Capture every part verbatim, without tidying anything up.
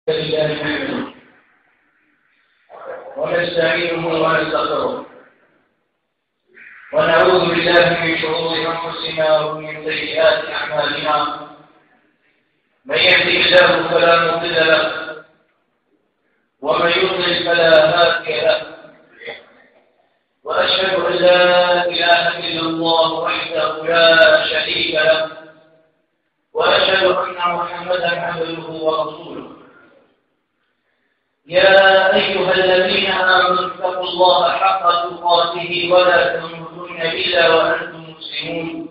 لله نحمده ونستعينه ونستغفره ونعوذ بالله من شرور انفسنا ومن سيئات اعمالنا. من يهده الله فلا مضل له ومن يضلل فلا هادي له، واشهد ان لا اله الا الله وحده لا شريك له، واشهد ان محمدا عبده ورسوله. يا أيها الذين آمنوا اتقوا الله حق تقاته ولا تموتن إلا وأنتم مسلمون.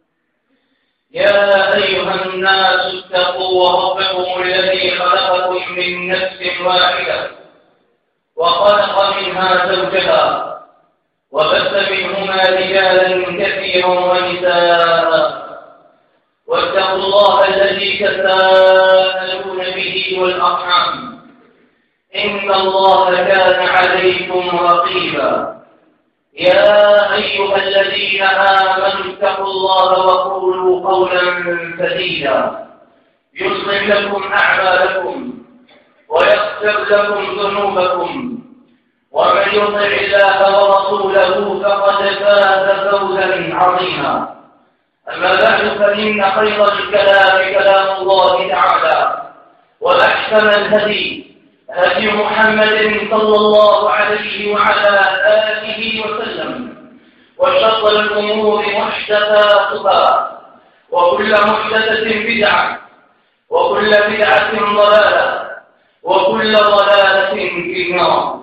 يا أيها الناس اتقوا ربكم الذي خلقكم من نفس واحدة وخلق منها زوجها وبث منهما رجالا كثيرا ونساء، واتقوا الله الذي تساءلون به والأرحام إن الله كان عليكم رقيبا. يا أيها الذين آمنوا اتقوا الله وقولوا قولا سديدا يصلح لكم أعمالكم ويغفر لكم ذنوبكم، ومن يطع الله ورسوله فقد فاز فوزا عظيما. أما بعد، فإن خير الكلام كلام الله تعالى، وأحسن الهدي هدي محمد صلى الله عليه وعلى آله وسلم، وشر الأمور محدثاتها، وكل محدثة بدعة، وكل بدعة ضلالة، وكل ضلالة في النار.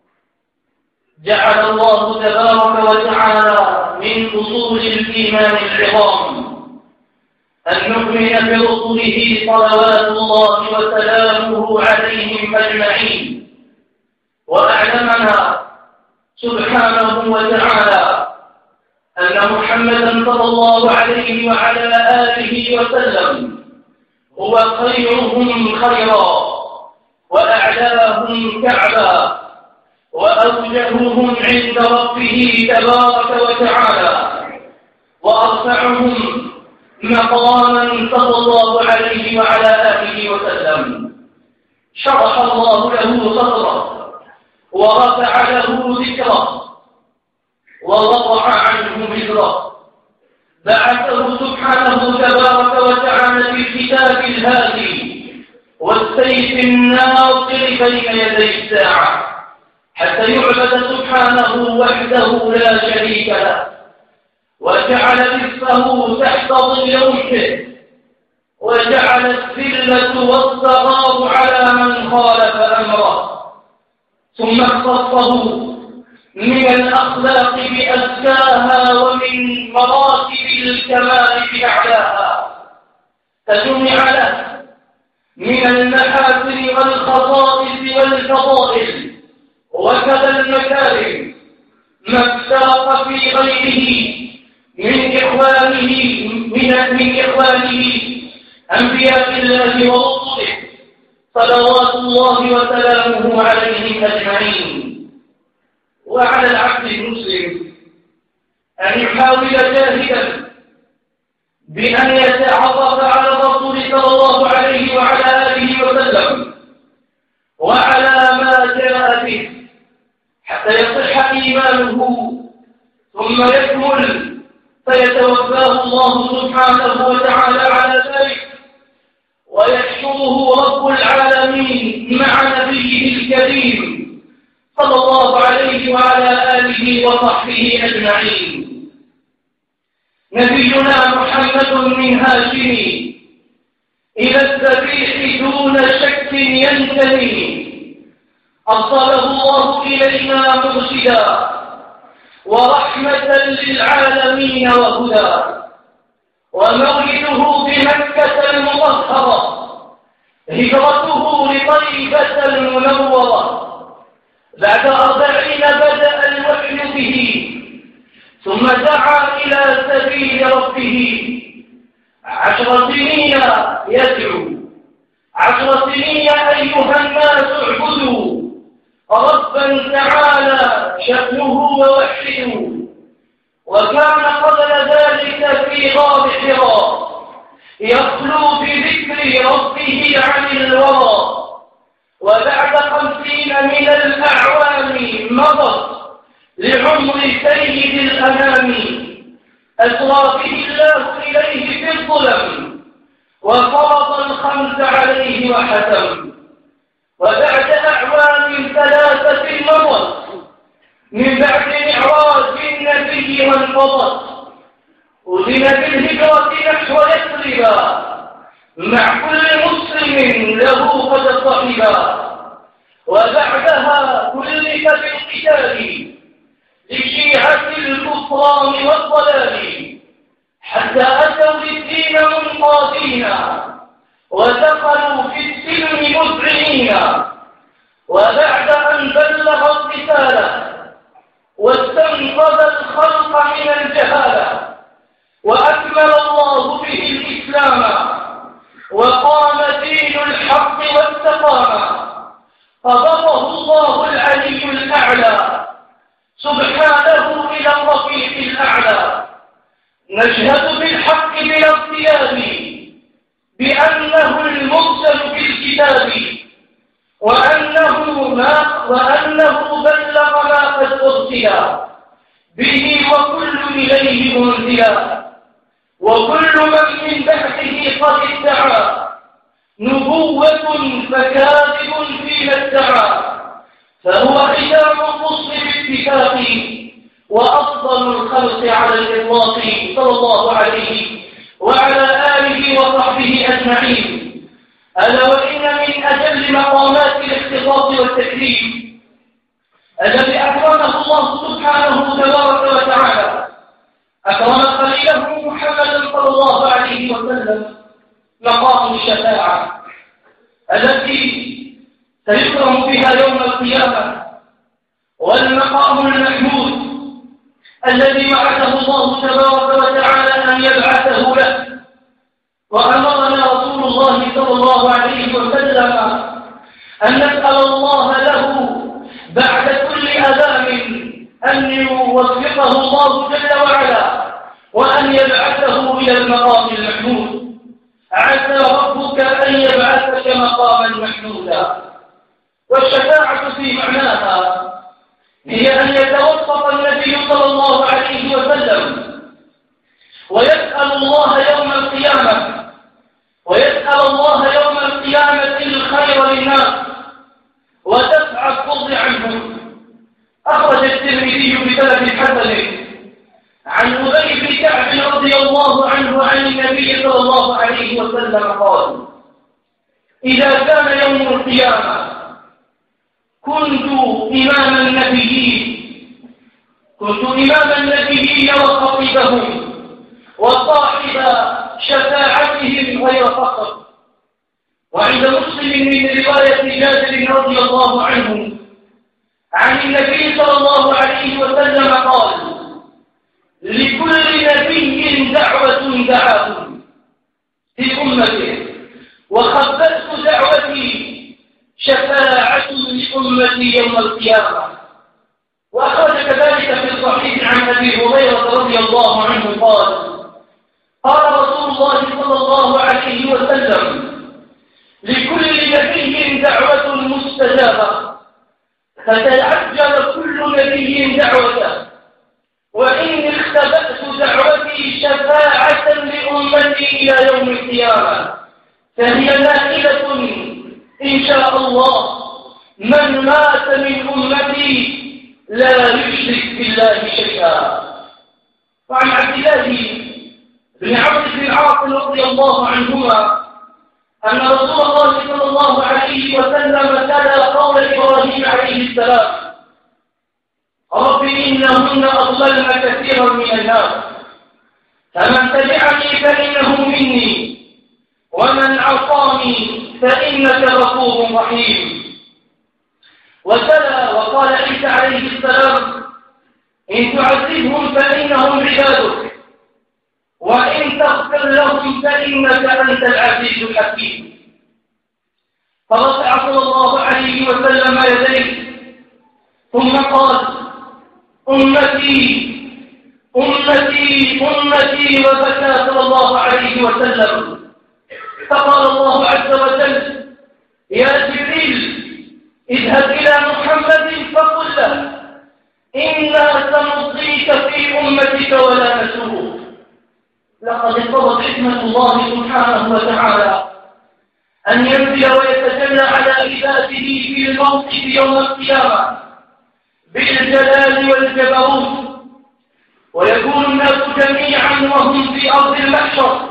جعل الله تبارك وتعالى من أصول الإيمان العظام أن نؤمن برسله صلوات الله وسلامه عليهم أجمعين، وأعلمنا سبحانه وتعالى أن محمدا صلى الله عليه وعلى آله وسلم هو خيرهم خيرا، وأعلاهم كعبا، وأوجههم عند ربه تبارك وتعالى، وأرفعهم مقاما صلى الله عليه وعلى آله وسلم. شرح الله له صدره ورفع له ذكره ووضع عنه وزره. بعثه سبحانه تبارك وتعالى بالكتاب الهادي والسيف الناصر بين يدي الساعة، حتى يعبد سبحانه وحده لا شريك له، وجعل رزقه تحت ظل رمحه، وجعل الذلة والصغار على من خالف أمره، ثم اختصه من الأخلاق بأزكاها ومن مراتب الكمال بأعلاها، فجمع له من المحاسن والخصائص والفضائل وكذا المكارم ما افترق في غيره من إخوانه من, من إخوانه أنبياء الله ورسله صلوات الله وسلامه عليهم أجمعين. وعلى العبد المسلم أن يحاول جاهدا بأن يتعرف على الرسول صلى الله عليه وعلى آله وسلم وعلى ما جاء به حتى يصح إيمانه ثم يكمل، فيتوفاه الله سبحانه وتعالى على ذلك، ويحشره رب العالمين مع نبيه الكريم صلى الله عليه وعلى آله وصحبه أجمعين. نبينا محمد من هاشم إلى الذبيح دون شك ينتمي، أرسله الله إلينا مرشدا ورحمة للعالمين وهدى، ومولده بمكة المطهرة، هجرته لطيبة المنورة. بعد أربعين بدأ الوحي به، ثم دعا إلى سبيل ربه. عشر سنين يدعو، عشر سنين أيها الناس اعبدوا ربا تعالى شأنه ووحده. وكان قبل ذلك في غار حراء يخلو بذكر ربه عن الورى، وبعد خمسين من الأعوام مضت لعمر سيد الأنام أسرى به الله إليه في الظلم وفرض الخمس عليه وحتم. وبعد أعوام ثلاثة مضت من بعد معراج النبي وانقضت أذن بالهجرة نحو يثرب مع كل مسلم له قد صحبا. وبعدها كلف بالقتال لشيعة الكفران والضلال حتى أتوا للدين منقادين ودخلوا في السلم مذعنين. وبعد أن بلغ الرسالة واستنقذ الخلق من الجهالة وأكمل الله به الإسلام وقام دين الحق واستقام قبضه الله العلي الأعلى سبحانه إلى الرفيق الأعلى. نشهد بالحق بلا ارتياب بأنه المرسل بالكتاب وأنه ما وأنه بلغ ما قد أرسل به وكل إليه منزلا. وكل من من بعده قد ادعى نبوة فكاذب فيما ادعى فهو ختام الرسل باتفاق وأفضل الخلق على الإطلاق صلى الله عليه وعلى آله وصحبه أجمعين. ألا وإن من أجل مقامات الاختصاص والتكريم الذي أكرمه الله سبحانه تبارك وتعالى أكرم خليله محمد صلى الله عليه وسلم مقام الشفاعة التي سيكرم بها يوم القيامة والمقام المحمود الذي وعده الله تبارك وتعالى أن يبعثه له. وأمرنا رسول الله صلى الله عليه وسلم أن نسأل الله له بعد كل أذان أن يوفقه الله جل وعلا وأن يبعثه إلى المقام المحمود. عسى ربك أن يبعثك مقاما محمودا. والشفاعة في معناها هي أن يتوسط النبي صلى الله عليه وسلم ويسأل الله يوم القيامة ويسأل الله يوم القيامة الخير للناس ودفع الضر عنهم. أخرج الترمذي بسند حسن عن أبي بن كعب رضي الله عنه عن النبي صلى الله عليه وسلم قال: إذا كان يوم القيامة كنت إمام النبيين كنت إمام النبيين وخطيبهم وصاحب شفاعتهم غير فخر. وعند مسلم من رواية جابر رضي الله عنه عن النبي صلى الله عليه وسلم قال: لكل نبي دعوة دعاهم في أمته وخبأت دعوتي شفاعة لأمتي يوم القيامة. وأخرج كذلك في الصحيح عن أبي هريرة رضي الله عنه قال: قال رسول الله صلى الله عليه وسلم: لكل نبي دعوة مستجابة فتعجل كل نبي دعوته وإن اختبأت دعوتي شفاعة لأمتي إلى يوم القيامة فهي نائلة إن شاء الله من مات من أمتي لا يشرك بالله شيئا. وعن عبد الله بن عمرو بن العاص رضي الله عنهما أن رسول الله صلى الله عليه وسلم تلا قول إبراهيم عليه السلام: رب إنهن أضللن كثيرا من الناس فمن تبعني فإنه مني ومن عصاني فإنك غفور رحيم. وتلا وقال عيسى عليه السلام: إن تعذبهم فإنهم عبادك وإن تغفر لهم فإنك أنت العزيز الحكيم. فرفع صلى الله عليه وسلم يديه ثم قال: أمتي أمتي أمتي وبكى صلى الله عليه وسلم. فقال الله عز وجل: يا جبريل اذهب إلى محمد فقل له إنا سنصليك في أمتك ولا نسوك. لقد اقتضت حكمة الله سبحانه وتعالى أن ينزل ويتجلى على عباده في الموقف يوم القيامة بالجلال والجبروت، ويكون الناس جميعا وهم في أرض المحشر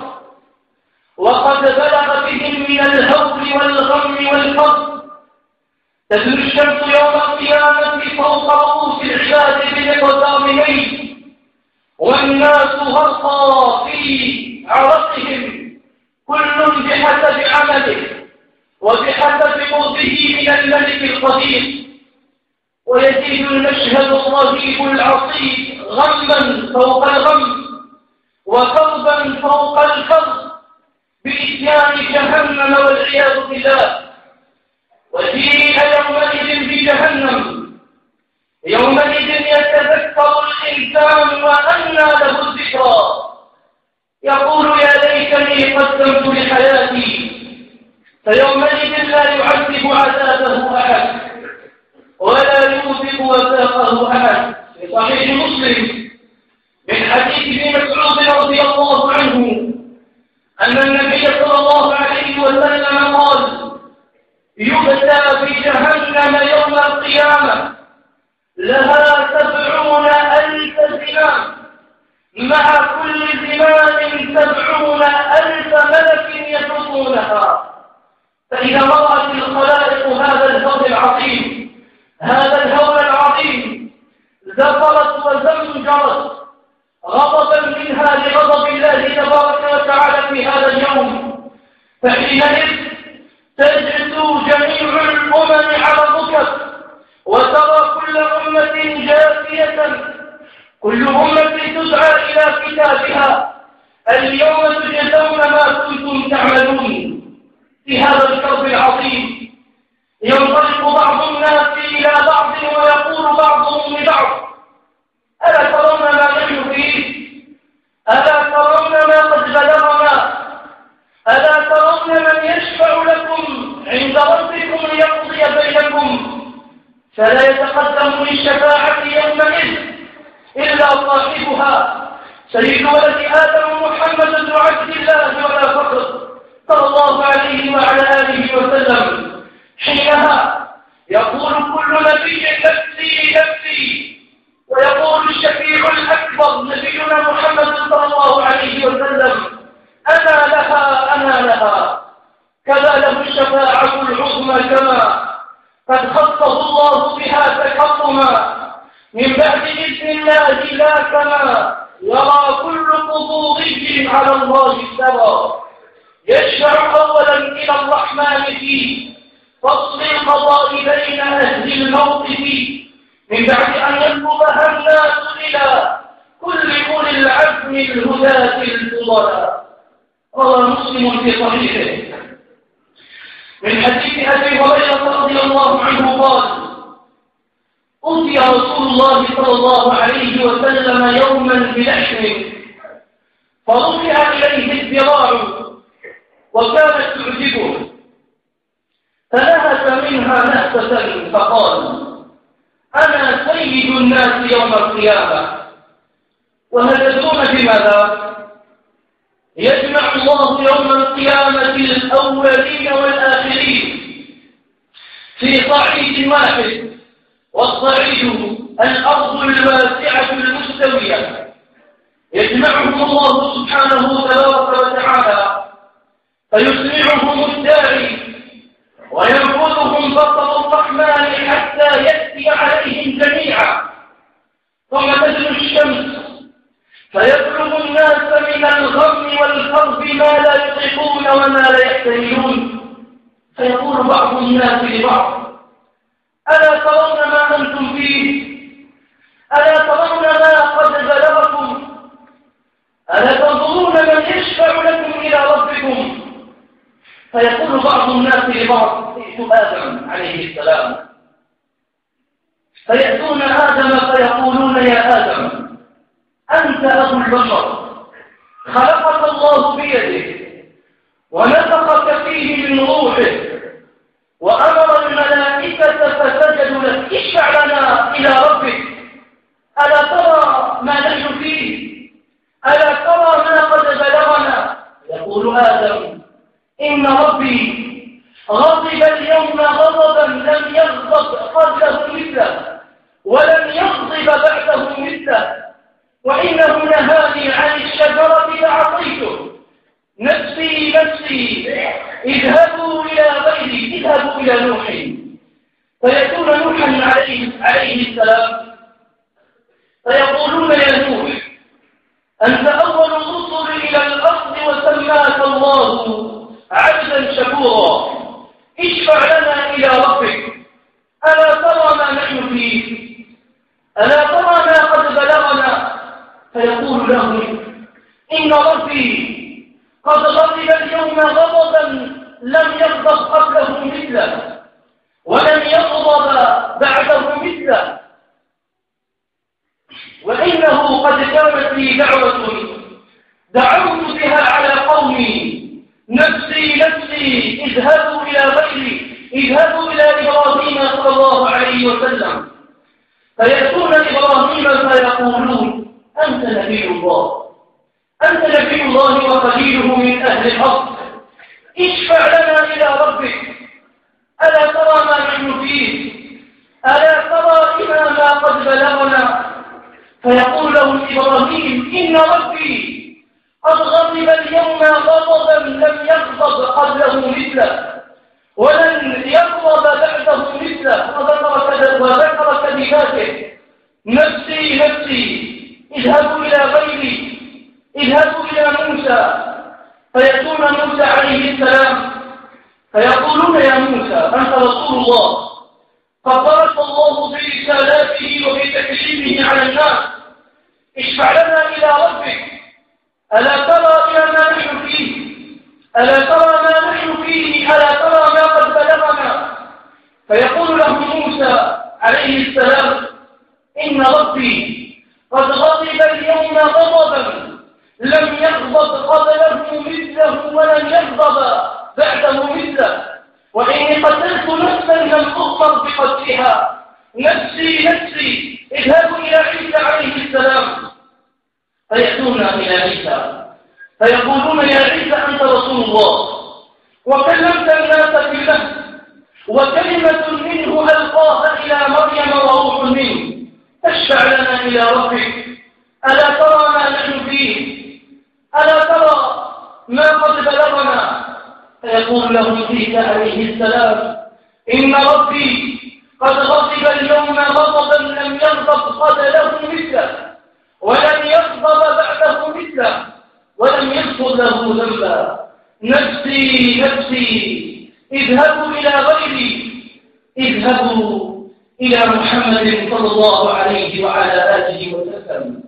وقد بلغ بهم من الهول والغم والفضل. تدنو الشمس يوم القيامة فوق رؤوس العباد بمقدامين، والناس غرقى في عرقهم كل بحسب عمله وبحسب قربه من الملك القدير. ويزيد المشهد الرهيب العصيب غما فوق الغم وكربا فوق الكرب بإتيان جهنم والعياذ بالله. وجيء يومئذ بجهنم، يومئذ يتذكر الإنسان وأنى له الذكرى، يقول يا ليتني قدمت لحياتي. فيومئذ لا يعذب عذابه أحد ولا يوثق وثاقه أحد. في صحيح مسلم من حديث ابن مسعود رضي الله عنه أن النبي صلى الله عليه وسلم قال: يؤتى في جهنم يوم القيامة لها سبعون ألف زمام، مع كل زمام سبعون ألف ملك يحطونها. فإذا رأت الخلائق هذا الهول العظيم هذا الهول العظيم زفرت وزمجرت غضبا منها لغضب الله تبارك وتعالى في هذا اليوم. فحينئذ تجثو جميع الأمم على الركب، وترى كل أمة جاثية، كل أمة تدعى إلى كتابها: اليوم تجزون ما كنتم تعملون. في هذا الكرب العظيم ينطلق بعض الناس إلى بعض ويقول بعضهم لبعض: ألا ترون ما نحن فيه؟ ألا ترون ما قد بلغنا؟ ألا ترون من يشفع لكم عند ربكم ليقضي بينكم؟ فلا يتقدم للشفاعة يومئذ إلا صاحبها سيد ولد آدم محمد بن عبد الله ولا فخر صلى الله عليه وعلى آله وسلم. حينها يقول كل نبي: نفسي نفسي، ويقول الشفيع الأكبر نبينا محمد صلى الله عليه وسلم: أنا لها أنا لها. كذا له الشفاعة العظمى كما قد خصه الله بها تكرما من بعد إذن الله، لا كما يرى كل قبوضي على الله استوى. يشفع أولا إلى الرحمن في فصل القضاء بين أهل الموقف، من بعد أن يطلبها الناس إلى كل أولي العزم الهداة الفضلاء. روى مسلم في صحيحه من حديث أبي هريرة رضي الله عنه قال: أتي رسول الله صلى الله عليه وسلم يوما بلحم فرفع إليه الذراع وكانت تعجبه، فنهس منها نهسة فقال: أنا سيد الناس يوم القيامة. وهل تدرون بماذا؟ يجمع الله يوم القيامة الأولين والآخرين في صعيد واحد، والصعيد الأرض الواسعة المستوية. يجمعهم الله سبحانه تبارك وتعالى فيسمعهم الداعي وينفذهم بصر الرحمن حتى يأتي عليهم جميعا. ثم تدنو الشمس فيبلغ الناس من الغم والكرب ما لا يطيقون وما لا يحتملون، فيقول بعض الناس لبعض: ألا ترون ما أنتم فيه؟ ألا ترون ما قد بلغكم؟ ألا تنظرون من يشفع لكم إلى ربكم؟ فيقول بعض الناس لبعض: ائتوا آدم عليه السلام. فيأتون آدم فيقولون: يا آدم، أنت أبو البشر، خلقك الله بيده ونفخك فيه من روحه وأمر الملائكة اليوم غضبا لم يغضب قبله مثله ولم يغضب بعده مثله، وإنه نهاني عن الشجرة فعصيته. نفسي نفسي اذهبوا إلى غيري، اذهبوا إلى نوح. فيأتون نوحا عليه, عليه السلام فيقولون يا نوح أنت أول الرسل إلى الأرض وسماك الله عبدا شكورا، اشفع لنا إلى ربك، ألا ترى ما نحن فيه، ألا ترى ما قد بلغنا؟ فيقول لهم إن ربي قد غضب اليوم غضبا لم يغضب قبله مثله ولم يغضب بعده مثله، وإنه قد كانت لي دعوة دعوت بها على قومي، نفسي نفسي اذهبوا إلى غيري، اذهبوا إلى إبراهيم صلى الله عليه وسلم. فيأتون إبراهيم فيقولون أنت نبي الله، أنت نبي الله وخليله من أهل الأرض، اشفع لنا إلى ربك، ألا ترى ما نحن فيه، ألا ترى إلى ما قد بلغنا؟ فيقول لهم إبراهيم إن ربي قد غضب اليوم غضبا لم يغضب قبله مثله ولن يغضب بعده مثله، وذكر كلماته نفسي نفسي اذهبوا إلى غيري، اذهبوا إلى موسى. فيأتون موسى عليه السلام فيقولون يا موسى أنت رسول الله قد بارك الله برسالاته وبتكليمه على الناس، اشفع لنا إلى ربك، ألا ترى إلى ما نحن فيه، ألا ترى ما نحن فيه، ألا ترى ما قد بلغنا؟ فيقول له موسى عليه السلام إن ربي قد غضب اليوم غضبا لم يغضب قبله مثله ولم يغضب بعده مثله، وإني قتلت نفسا لم أؤمر بقتلها، نفسي نفسي اذهبوا إلى عيسى عليه السلام. فيأتون إلى عيسى فيقولون يا عيسى أنت رسول الله وكلمت الناس بالله وكلمة منه ألقاها إلى مريم وروح منه، اشفع لنا إلى ربك، ألا ترى ما نحن فيه، ألا ترى ما قد بلغنا؟ فيقول له عيسى عليه السلام إن ربي قد غضب اليوم غضبا لم يغضب قبله مثله ولم يغضب بعده مثله ولم يغفر له ذنبا، نفسي نفسي اذهبوا إلى غيري، اذهبوا إلى محمد صلى الله عليه وعلى آله وسلم.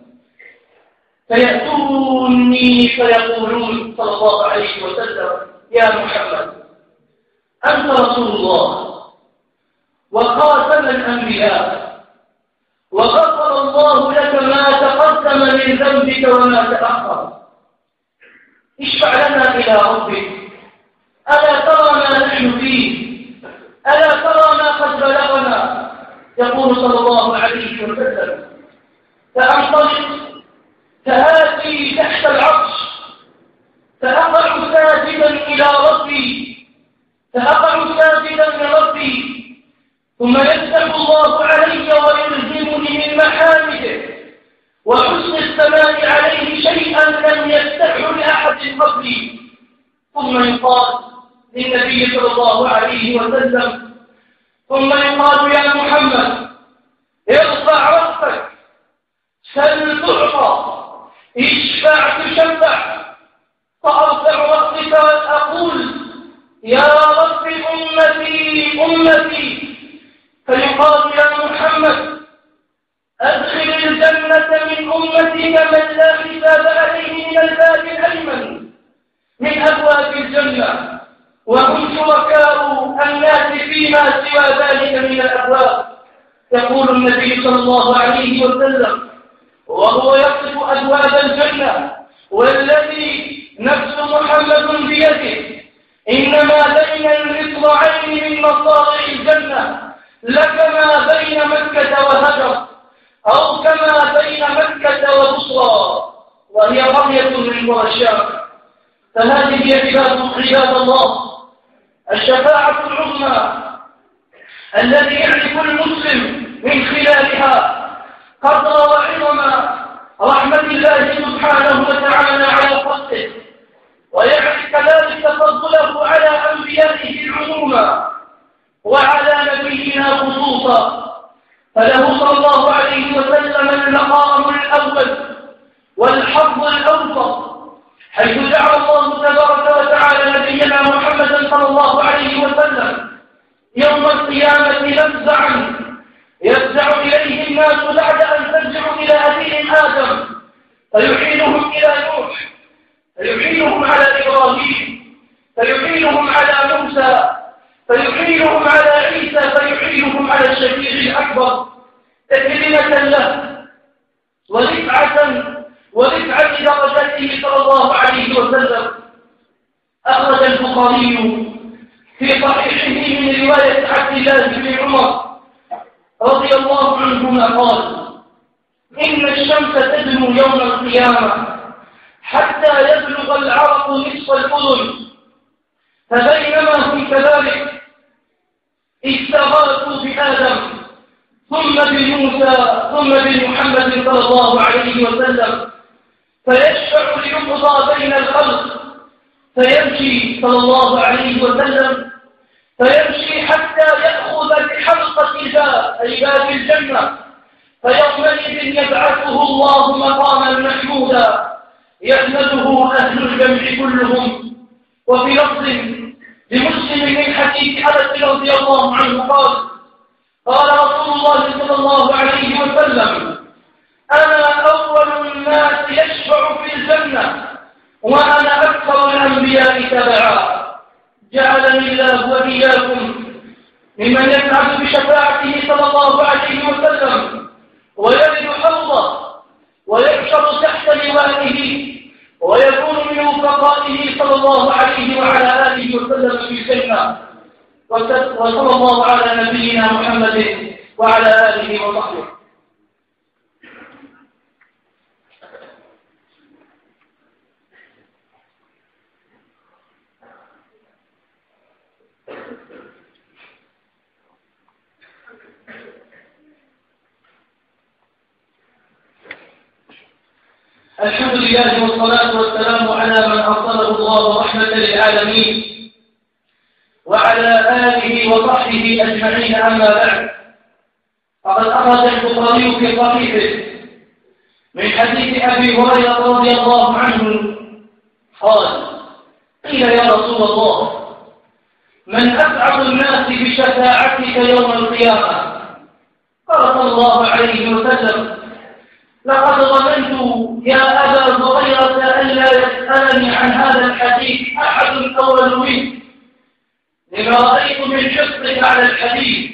فيأتوني فيقولون صلى الله عليه وسلم يا محمد أنت رسول الله وخاتم الأنبياء وغفر الله لك ما تقدم من ذنبك وما تأخر، اشفع لنا إلى ربك، ألا ترى ما نحن فيه، ألا ترى ما قد بلغنا؟ يقول صلى الله عليه وسلم فأنطلق فآتي تحت العرش فأقع ساجدا إلى ربي فأقع ساجدا لربي، ثم يفتح الله علي ويلزمني من محامده وحسن الثناء عليه شيئا لم يفتحه لأحد قبلي، ثم يقال للنبي صلى الله عليه وسلم ثم يقال يا محمد ارفع رأسك سل تعطى اشفع تشفع، فأرفع رأسك وأقول يا رب أمتي أمتي، فيقال يا محمد أدخل الجنة من أمتك من لا حساب عليه من الباب الأيمن من أبواب الجنة، وهم شركاء الناس فيما سوى ذلك من الأبواب. يقول النبي صلى الله عليه وسلم وهو يصف أبواب الجنة والذي نفس محمد بيده إنما بين المصراعين من مصارع الجنة لكما بين مكة وهجر أو كما بين مكة وبصرى، وهي قرية من قرى الشام. فهذه عباد عباد الله الشفاعة العظمى الذي يعرف المسلم من خلالها قدر وعظم رحمة الله سبحانه وتعالى على خلقه، ويعرف كذلك فضله على أنبيائه عموما وعلى نبينا خصوصا. فله صلى الله عليه وسلم المقام الأول والحظ الأوسط، حيث جعل الله تبارك وتعالى نبينا محمدا صلى الله عليه وسلم يوم القيامة مفزعا يفزع إليه الناس بعد أن ترجعوا إلى أبيهم آدم، فيحيلهم إلى نوح، فيحيلهم على إبراهيم، فيحيلهم على موسى، فيحيلهم على عيسى، فيحيلهم على الشفيع الأكبر تكريمة له ورفعة ورفعة درجته صلى الله عليه وسلم. أخرج البخاري في صحيحه من رواية عبد الله بن عمر رضي الله عنهما قال: إن الشمس تدنو يوم القيامة حتى يبلغ العرق نصف الأذن، فبينما هم كذلك استغاثوا بآدم ثم بموسى ثم بمحمد صلى الله عليه وسلم، فيشفع ليقضى بين الخلق، فيمشي صلى الله عليه وسلم فيمشي حتى يأخذ بحلقة الباب أي باب الجنة، فيومئذ يبعثه الله مقاما محمودا يحمده أهل الجمع كلهم. وفي لفظ لمسلم من حديث أنس رضي الله عنه قال: قال رسول الله صلى الله عليه وسلم: أنا أول الناس يشفع في الجنة وأنا أكثر الأنبياء تبعا. جعلني الله وإياكم ممن يسعد بشفاعته صلى الله عليه وسلم ويرد حوضه ويحشر تحت لوائه ويكون من وفقائه صلى الله عليه وعلى آله وسلم في الجنة. وصلى الله على نبينا محمد وعلى آله وصحبه. الحمد لله والصلاة والسلام على من أرسله الله رحمة للعالمين وعلى آله وصحبه أجمعين. أما بعد، فقد أخرج البخاري في صحيحه من حديث أبي هريرة رضي الله عنه قال: قيل يا رسول الله، من أسعد الناس بشفاعتك يوم القيامة؟ قال صلى الله عليه وسلم: لقد ظننت يا أبا هريرة ألا يسألني عن هذا الحديث أحد أول منه، لما رأيت من حرصك على الحديث.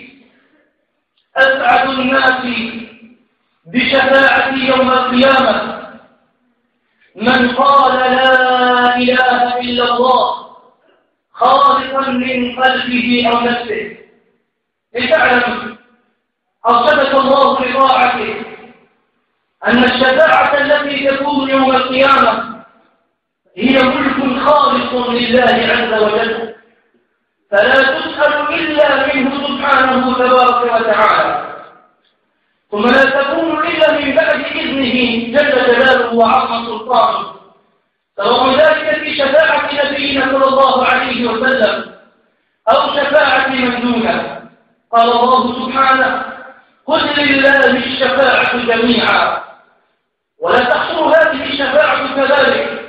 أسعد الناس بشفاعتي يوم القيامة من قال لا إله إلا الله خالصا من قلبه أو نفسه. لتعلم أرشدك الله لطاعته أن الشفاعة التي تكون يوم القيامة هي ملك خالص لله عز وجل، فلا تسأل إلا منه سبحانه تبارك وتعالى، ثم لا تكون إلا من بعد إذنه جل جلاله وعظم سلطانه، سواء ذلك في شفاعة نبينا صلى الله عليه وسلم أو شفاعة من دونه. قال الله سبحانه: قل لله الشفاعة جميعا، ولا تحصر هذه الشفاعة كذلك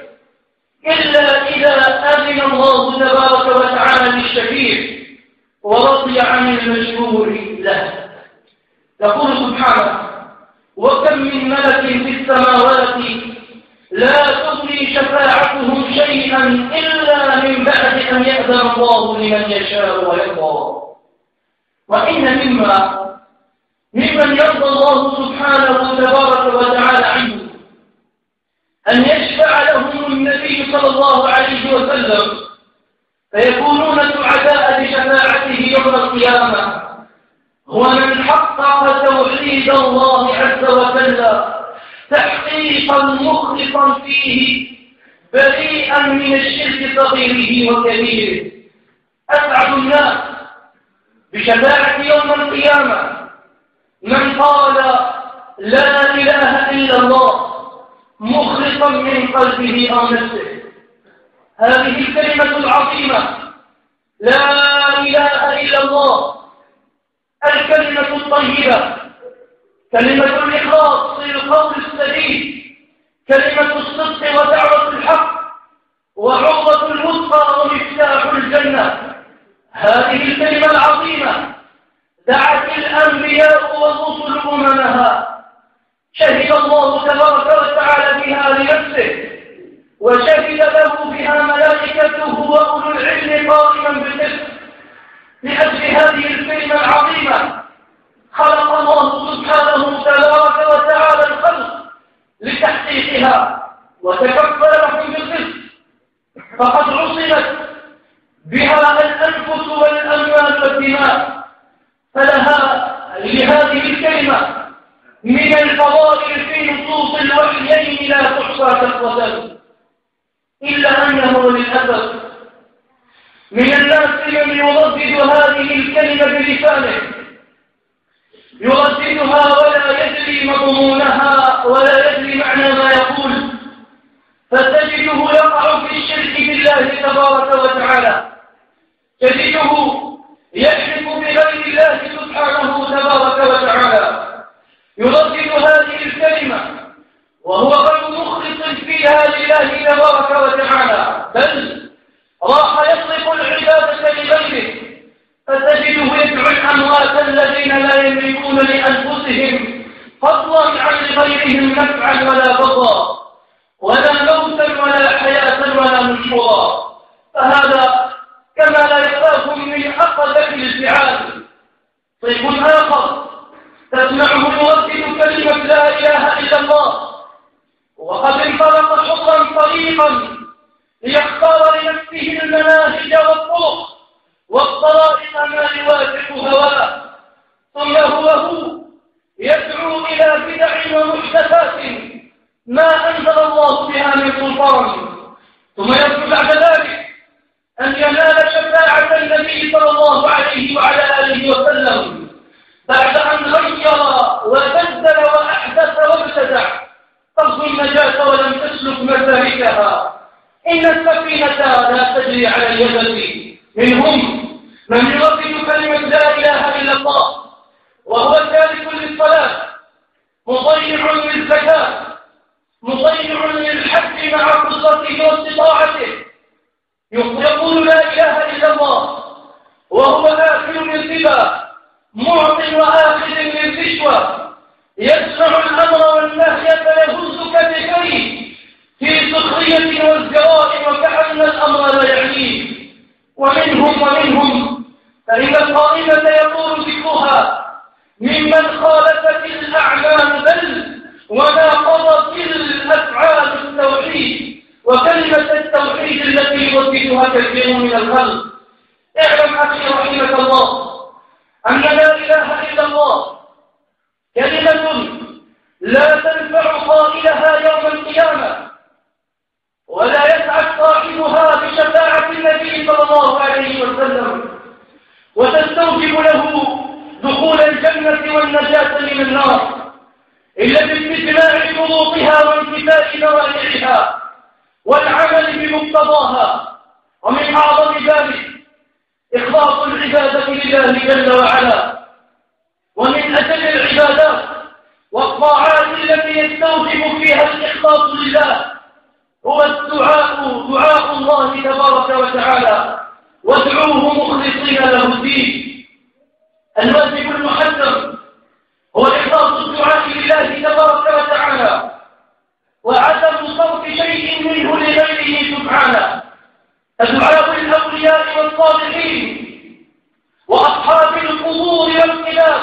إلا إذا أذن الله تبارك وتعالى للشفيع ورضي عن المشهور له. يقول سبحانه: وكم من ملك في السماوات لا تغني شفاعتهم شيئا إلا من بعد أن يأذن الله لمن يشاء ويرضى. وإن مما ممن يرضى الله سبحانه تبارك وتعالى عنه أن يشفع لهم النبي صلى الله عليه وسلم فيكونون سعداء بشفاعته يوم القيامة، هو من حقق توحيد الله عز وجل تحقيقا مخلصا فيه بريئا من الشرك صغيره وكبيره. أسعد الناس بشفاعة يوم القيامة من قال لا إله إلا الله مخلصا من قلبه أو نفسه. هذه الكلمة العظيمة لا إله إلا الله، الكلمة الطيبة، كلمة الإخلاص للقول السديد، كلمة الصدق ودعوة الحق، وعروة الوثقى ومفتاح الجنة. هذه الكلمة العظيمة دعت الأنبياء والرسل أممها، شهد الله تبارك وتعالى بها لنفسه، وشهد له بها ملائكته وأولو العلم قائما بالقسط. لأجل هذه الكلمة العظيمة خلق الله سبحانه تبارك وتعالى الخلق لتحقيقها وتكفل لهم بالقسط، فقد عصمت بها الأنفس والأموال والدماء. فلها لهذه الكلمة من الفضائل في نصوص الوحيين لا تحصى كثرة، إلا أنه للأسف من الناس من يردد هذه الكلمة بلسانه، يرددها ولا يدري مضمونها ولا يدري معنى ما يقول، فتجده يقع في الشرك بالله تبارك وتعالى، تجده يحلف بغير الله سبحانه تبارك وتعالى، يردد هذه الكلمة وهو غير مخلص فيها لله تبارك وتعالى، بل راح يصرف العبادة لغيره، فتجده يدعو الأموات الذين لا يملكون لأنفسهم فضلا عن غيرهم نفعا ولا ضرا، ولا موتا ولا حياة ولا نشورا. فهذا كما لا يخاف من أقدم الفعال. طيب آخر تسمعه يردد كلمة لا إله إلا الله وقد انطلق حرا طريقا ليختار لنفسه المناهج والطرق والطرائق ما يوافق هواه، ثم هو هو يدعو إلى بدع ومحدثات ما أنزل الله بها من سلطان، ثم يدعو بعد ذلك أن ينال شفاعة النبي صلى الله عليه وعلى آله وسلم بعد أن غير وبدل وأحدث وابتدع، ترجو النجاة ولم تسلك مسالكها. إن السفينة لا تجري على اليبس، منهم من يردد كلمة لا إله إلا الله وهو تارك للصلاة، مضيع للزكاة، مضيع للحج مع قدرته واستطاعته، يقول لا إله إلا الله وهو آكل للربا، معط وآخذ للرشوة، يسمع الأمر والنهي فيهز كتفيه في سخرية والزراء وكأن الأمر لا يعنيه. ومنهم ومنهم فإن القائمة يطول ذكرها ممن خالفت الأعمال بل وناقضت الأفعال التوحيد وكلمة التوحيد التي يرددها كثير من الخلق. اعلم أخي رحمك الله أن لا إله إلا الله كلمة لا تنفع قائلها يوم القيامة، ولا يسعد صاحبها بشفاعة النبي صلى الله عليه وسلم، وتستوجب له دخول الجنة والنجاة من النار، إلا باستجماع شروطها وانتفاء موانعها والعمل بمقتضاها. ومن أعظم ذلك إخلاص العبادة لله جل وعلا. ومن أجل العبادات والطاعات التي يستوجب فيها الإخلاص لله هو الدعاء، دعاء الله تبارك وتعالى، وادعوه مخلصين له الدين. الواجب المحتم هو إخلاص الدعاء لله تبارك وتعالى وعدم صرف شيء منه لغيره سبحانه، فدعاء الأولياء والصالحين وأصحاب القبور والخلاف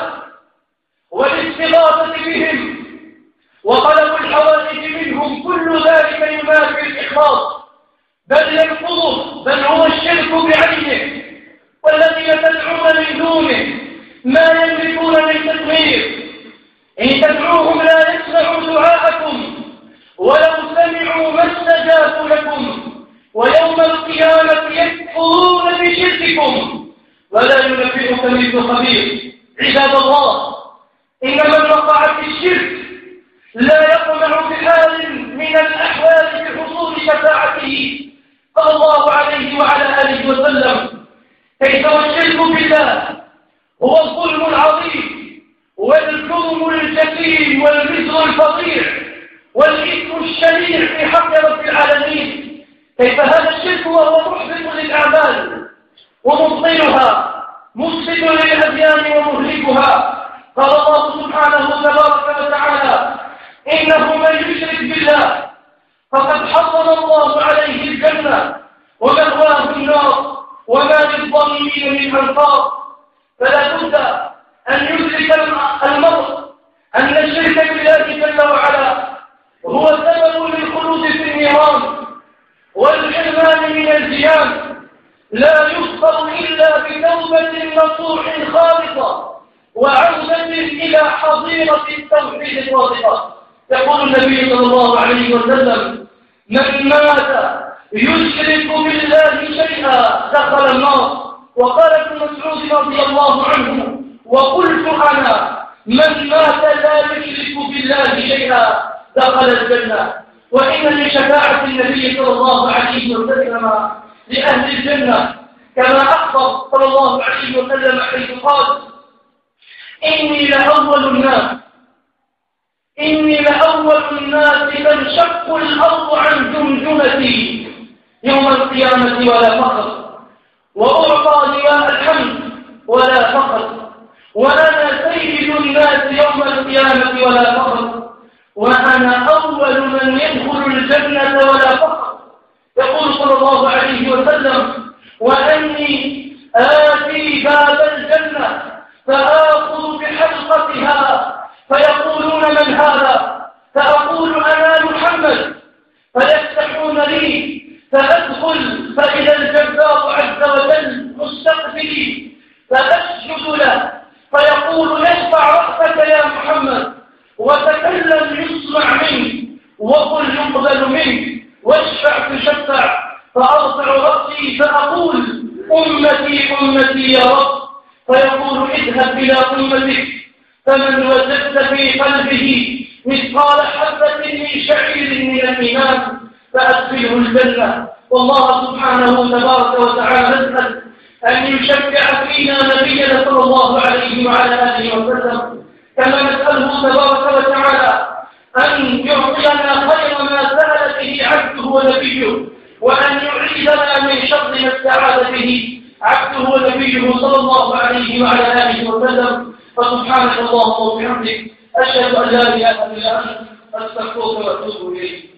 والاستغاثة بهم وطلب الحوائج منهم، كل ذلك ينافي الإخلاص بل ينقضه، بل هو الشرك بعينه. والذين تدعون من دونه ما يملكون من تدمير، إن تدعوهم لا يسمعوا دعاءكم ولو سمعوا ما استجابوا لكم، ويوم القيامة يكفرون بشرككم ولا ينبئك مثل خبير. عباد الله، إن من وقع في الشرك لا يطمع بحال من الأحوال بحصول شفاعته. قال الله عليه وعلى آله وسلم: كيف والشرك بالله هو الظلم العظيم والجرم الجسيم والوزر الفظيع والإثم الشنيع في حق رب العالمين. كيف هذا الشرك وهو محبط للأعمال ومبطلها مفسد للأديان ومهلكها. قال الله سبحانه تبارك وتعالى: إنه من يشرك بالله فقد حرم الله عليه الجنة ومأواه النار وما للظالمين من أنصار. فلا بد أن يدرك المرء أن الشرك بالله جل وعلا هو سبب للخلود في النيران والحرمان من الجنان، لا يغفر إلا بتوبة نصوح خالصة وعودة إلى حظيرة التوحيد الواضحة. يقول النبي صلى الله عليه وسلم: من مات يشرك بالله شيئا دخل النار. وقال ابن مسعود رضي الله عنه: وقلت أنا من مات لا يشرك بالله شيئا دخل الجنة. وإن لشفاعة النبي صلى الله عليه وسلم لأهل الجنة كما أخبر صلى الله عليه وسلم حيث قال: إني لأول الناس إني لأول الناس تنشق الأرض عن جمجمتي يوم القيامة ولا فخر، وأعطى لواء الحمد ولا فخر، وأنا سيد الناس يوم القيامة ولا فخر، وأنا أول من يدخل الجنة ولا فخر. يقول صلى الله عليه وسلم: وأني آتي باب الجنة فآخذ بحلقتها فيقولون: من هذا؟ فأقول: أنا محمد. فيفتحون لي فأدخل فإذا الجبار عز وجل مستقبلي فأسجد له فيقول: ارفع رأسك يا محمد وتكلم يسمع منك وقل يقبل منك واشفع تشفع. فأرفع رأسي فأقول: أمتي أمتي يا رب. فيقول: اذهب إلى أمتك فمن وجدت في قلبه مثقال حبة من شعير من الإيمان فأدخله الجنة. والله سبحانه تبارك وتعالى نسأل أن يشفع فينا نبينا صلى الله عليه وعلى آله وسلم، كما نسأله تبارك وتعالى أن يعطينا خير ما سأل به عبده ونبيه، وأن يعيذنا من شر ما استعاذ به عبده ونبيه صلى الله عليه وعلى آله وسلم. فسبحانك اللهم وبحمدك أشهد أن لا إله إلا أنت أستغفرك وأتوب إليك.